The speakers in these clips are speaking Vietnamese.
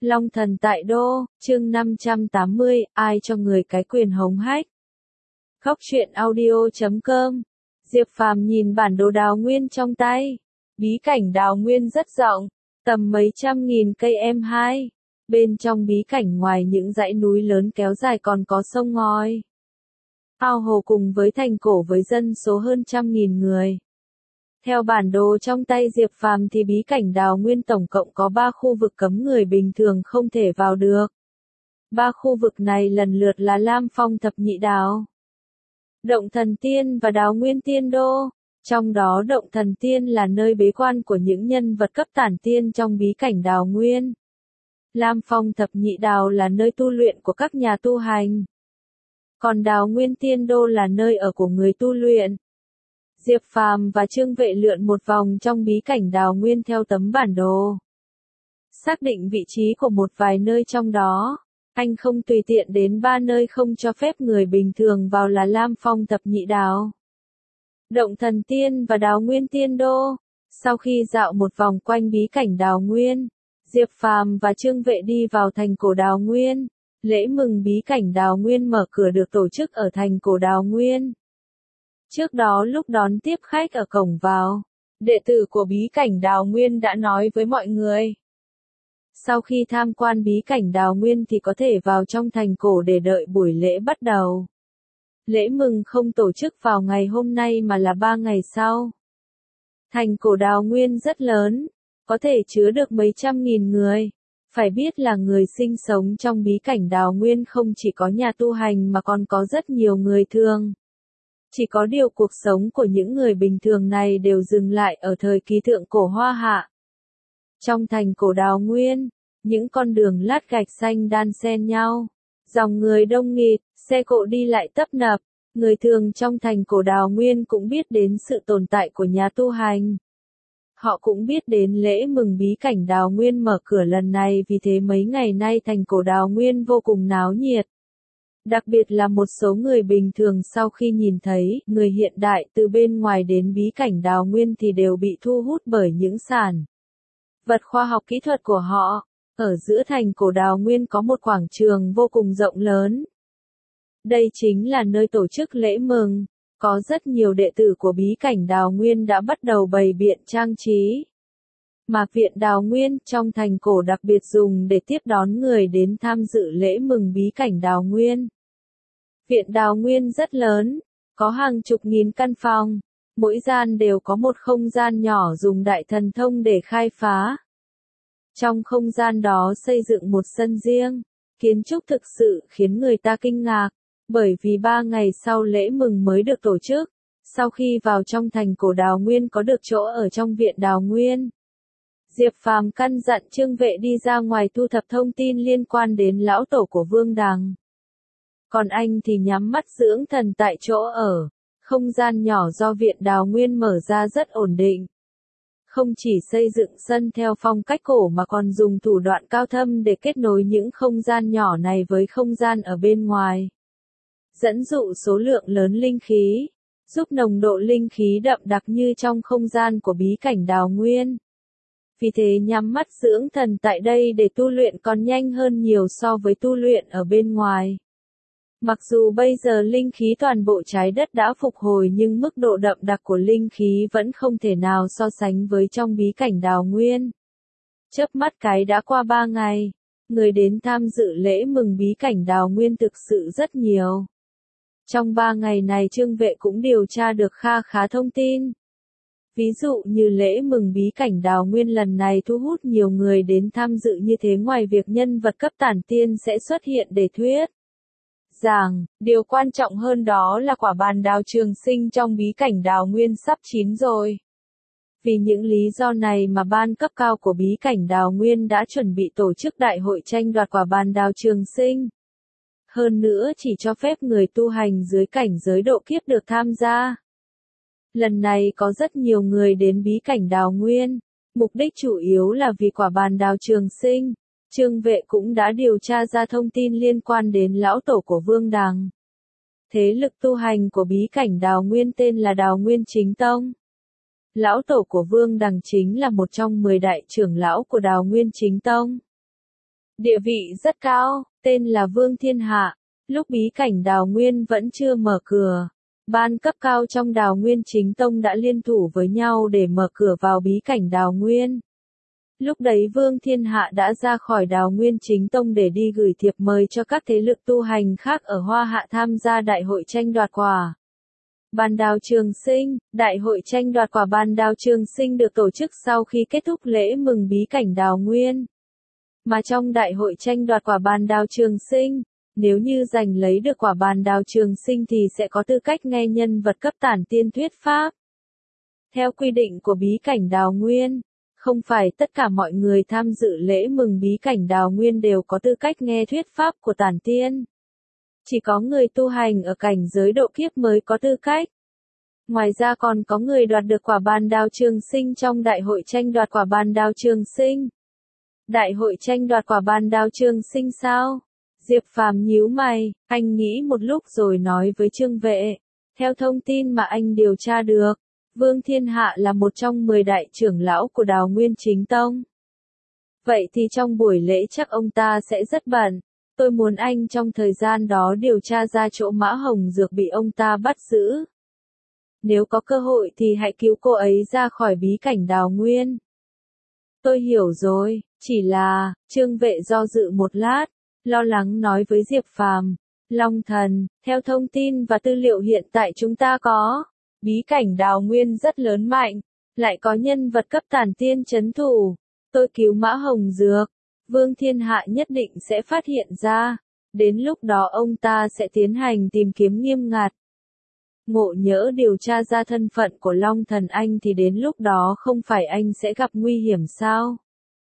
Long thần tại đô, chương 580, ai cho người cái quyền hống hách. Khóc chuyện audio.com. Diệp Phàm nhìn bản đồ đào nguyên trong tay. Bí cảnh đào nguyên rất rộng, tầm mấy trăm nghìn cây m2. Bên trong bí cảnh ngoài những dãy núi lớn kéo dài còn có sông ngòi, ao hồ cùng với thành cổ với dân số hơn 100.000 người. Theo bản đồ trong tay Diệp Phàm thì bí cảnh đào nguyên tổng cộng có 3 khu vực cấm người bình thường không thể vào được. 3 khu vực này lần lượt là Lam Phong Thập Nhị Đào, Động Thần Tiên và Đào Nguyên Tiên Đô. Trong đó Động Thần Tiên là nơi bế quan của những nhân vật cấp tản tiên trong bí cảnh đào nguyên. Lam Phong Thập Nhị Đào là nơi tu luyện của các nhà tu hành. Còn Đào Nguyên Tiên Đô là nơi ở của người tu luyện. Diệp Phàm và Trương Vệ lượn một vòng trong bí cảnh đào nguyên theo tấm bản đồ. Xác định vị trí của một vài nơi trong đó, anh không tùy tiện đến 3 nơi không cho phép người bình thường vào là Lam Phong Thập Nhị Đào, Động Thần Tiên và Đào Nguyên Tiên Đô. Sau khi dạo một vòng quanh bí cảnh đào nguyên, Diệp Phàm và Trương Vệ đi vào thành cổ đào nguyên. Lễ mừng bí cảnh đào nguyên mở cửa được tổ chức ở thành cổ đào nguyên. Trước đó lúc đón tiếp khách ở cổng vào, đệ tử của bí cảnh đào nguyên đã nói với mọi người. Sau khi tham quan bí cảnh đào nguyên thì có thể vào trong thành cổ để đợi buổi lễ bắt đầu. Lễ mừng không tổ chức vào ngày hôm nay mà là 3 ngày sau. Thành cổ đào nguyên rất lớn, có thể chứa được mấy trăm nghìn người. Phải biết là người sinh sống trong bí cảnh đào nguyên không chỉ có nhà tu hành mà còn có rất nhiều người thường. Chỉ có điều cuộc sống của những người bình thường này đều dừng lại ở thời kỳ thượng cổ Hoa Hạ. Trong thành cổ đào nguyên, những con đường lát gạch xanh đan xen nhau, dòng người đông nghịt, xe cộ đi lại tấp nập. Người thường trong thành cổ đào nguyên cũng biết đến sự tồn tại của nhà tu hành. Họ cũng biết đến lễ mừng bí cảnh đào nguyên mở cửa lần này, vì thế mấy ngày nay thành cổ đào nguyên vô cùng náo nhiệt. Đặc biệt là một số người bình thường sau khi nhìn thấy người hiện đại từ bên ngoài đến bí cảnh đào nguyên thì đều bị thu hút bởi những sản vật khoa học kỹ thuật của họ. Ở giữa thành cổ đào nguyên có một quảng trường vô cùng rộng lớn. Đây chính là nơi tổ chức lễ mừng. Có rất nhiều đệ tử của bí cảnh đào nguyên đã bắt đầu bày biện trang trí. Mạc viện đào nguyên trong thành cổ đặc biệt dùng để tiếp đón người đến tham dự lễ mừng bí cảnh đào nguyên. Viện đào nguyên rất lớn, có hàng chục nghìn căn phòng, mỗi gian đều có một không gian nhỏ dùng đại thần thông để khai phá. Trong không gian đó xây dựng một sân riêng, kiến trúc thực sự khiến người ta kinh ngạc, bởi vì 3 ngày sau lễ mừng mới được tổ chức. Sau khi vào trong thành cổ đào nguyên có được chỗ ở trong viện đào nguyên. Diệp Phàm căn dặn Trương Vệ đi ra ngoài thu thập thông tin liên quan đến lão tổ của Vương Đằng. Còn anh thì nhắm mắt dưỡng thần tại chỗ ở. Không gian nhỏ do viện đào nguyên mở ra rất ổn định. Không chỉ xây dựng sân theo phong cách cổ mà còn dùng thủ đoạn cao thâm để kết nối những không gian nhỏ này với không gian ở bên ngoài. Dẫn dụ số lượng lớn linh khí, giúp nồng độ linh khí đậm đặc như trong không gian của bí cảnh đào nguyên. Vì thế nhắm mắt dưỡng thần tại đây để tu luyện còn nhanh hơn nhiều so với tu luyện ở bên ngoài. Mặc dù bây giờ linh khí toàn bộ trái đất đã phục hồi nhưng mức độ đậm đặc của linh khí vẫn không thể nào so sánh với trong bí cảnh đào nguyên. Chớp mắt cái đã qua 3 ngày, người đến tham dự lễ mừng bí cảnh đào nguyên thực sự rất nhiều. Trong 3 ngày này Trương Vệ cũng điều tra được kha khá thông tin. Ví dụ như lễ mừng bí cảnh đào nguyên lần này thu hút nhiều người đến tham dự như thế, ngoài việc nhân vật cấp tản tiên sẽ xuất hiện để thuyết giảng, điều quan trọng hơn đó là quả bàn đào trường sinh trong bí cảnh đào nguyên sắp chín rồi. Vì những lý do này mà ban cấp cao của bí cảnh đào nguyên đã chuẩn bị tổ chức đại hội tranh đoạt quả bàn đào trường sinh. Hơn nữa chỉ cho phép người tu hành dưới cảnh giới độ kiếp được tham gia. Lần này có rất nhiều người đến bí cảnh đào nguyên, mục đích chủ yếu là vì quả bàn đào trường sinh. Trương Vệ cũng đã điều tra ra thông tin liên quan đến lão tổ của Vương Đằng. Thế lực tu hành của bí cảnh đào nguyên tên là Đào Nguyên Chính Tông. Lão tổ của Vương Đằng chính là một trong 10 đại trưởng lão của Đào Nguyên Chính Tông. địa vị rất cao, tên là Vương Thiên Hạ. Lúc bí cảnh Đào Nguyên vẫn chưa mở cửa, ban cấp cao trong Đào Nguyên Chính Tông đã liên thủ với nhau để mở cửa vào bí cảnh Đào Nguyên. Lúc đấy Vương Thiên Hạ đã ra khỏi Đào Nguyên Chính Tông để đi gửi thiệp mời cho các thế lực tu hành khác ở Hoa Hạ tham gia đại hội tranh đoạt quả Ban Đào Trường Sinh. Đại hội tranh đoạt quả Ban Đào Trường Sinh được tổ chức sau khi kết thúc lễ mừng bí cảnh Đào Nguyên. Mà trong đại hội tranh đoạt quả Ban Đào Trường Sinh, nếu như giành lấy được quả Ban Đào Trường Sinh thì sẽ có tư cách nghe nhân vật cấp tản tiên thuyết pháp. Theo quy định của bí cảnh Đào Nguyên, không phải tất cả mọi người tham dự lễ mừng bí cảnh Đào Nguyên đều có tư cách nghe thuyết pháp của tản tiên. Chỉ có người tu hành ở cảnh giới độ kiếp mới có tư cách. Ngoài ra còn có người đoạt được quả Ban Đào Trường Sinh trong đại hội tranh đoạt quả Ban Đào Trường Sinh. Đại hội tranh đoạt quả Ban Đào Trường Sinh sao? Diệp Phàm nhíu mày, anh nghĩ một lúc rồi nói với Trương Vệ. Theo thông tin mà anh điều tra được, Vương Thiên Hạ là một trong 10 đại trưởng lão của Đào Nguyên Chính Tông. Vậy thì trong buổi lễ chắc ông ta sẽ rất bận. Tôi muốn anh trong thời gian đó điều tra ra chỗ Mã Hồng Dược bị ông ta bắt giữ. Nếu có cơ hội thì hãy cứu cô ấy ra khỏi bí cảnh Đào Nguyên. Tôi hiểu rồi, chỉ là, Trương Vệ do dự một lát, lo lắng nói với Diệp Phàm, Long Thần, theo thông tin và tư liệu hiện tại chúng ta có, bí cảnh Đào Nguyên rất lớn mạnh, lại có nhân vật cấp tản tiên trấn thủ. Tôi cứu Mã Hồng Dược, Vương Thiên Hạ nhất định sẽ phát hiện ra, đến lúc đó ông ta sẽ tiến hành tìm kiếm nghiêm ngặt. Ngộ nhỡ điều tra ra thân phận của Long Thần anh thì đến lúc đó không phải anh sẽ gặp nguy hiểm sao?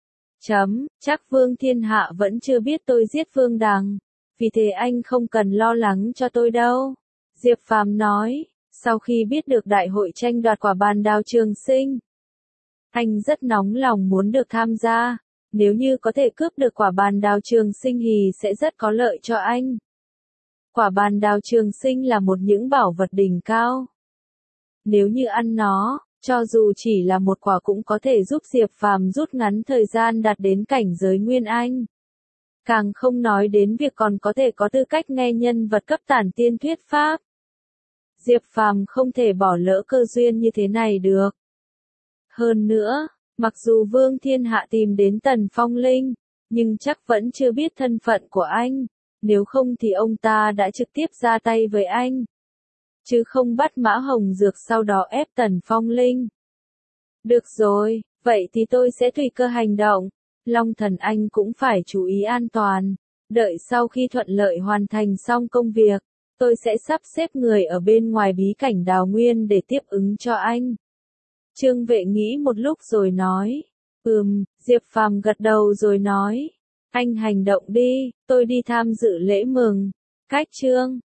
Chắc Vương Thiên Hạ vẫn chưa biết tôi giết Vương Đằng, vì thế anh không cần lo lắng cho tôi đâu. Diệp Phàm nói, sau khi biết được đại hội tranh đoạt quả Ban Đào Trường Sinh, anh rất nóng lòng muốn được tham gia, nếu như có thể cướp được quả Ban Đào Trường Sinh thì sẽ rất có lợi cho anh. Quả Ban Đào Trường Sinh là một những bảo vật đỉnh cao. Nếu như ăn nó, cho dù chỉ là một quả cũng có thể giúp Diệp Phàm rút ngắn thời gian đạt đến cảnh giới Nguyên Anh. Càng không nói đến việc còn có thể có tư cách nghe nhân vật cấp tản tiên thuyết pháp. Diệp Phàm không thể bỏ lỡ cơ duyên như thế này được. Hơn nữa, mặc dù Vương Thiên Hạ tìm đến Tần Phong Linh, nhưng chắc vẫn chưa biết thân phận của anh, nếu không thì ông ta đã trực tiếp ra tay với anh, chứ không bắt Mã Hồng Dược sau đó ép Tần Phong Linh. Được rồi, vậy thì tôi sẽ tùy cơ hành động. Long Thần anh cũng phải chú ý an toàn. Đợi sau khi thuận lợi hoàn thành xong công việc, tôi sẽ sắp xếp người ở bên ngoài bí cảnh Đào Nguyên để tiếp ứng cho anh. Trương Vệ nghĩ một lúc rồi nói. Diệp Phàm gật đầu rồi nói. Anh hành động đi, tôi đi tham dự lễ mừng. Cách chương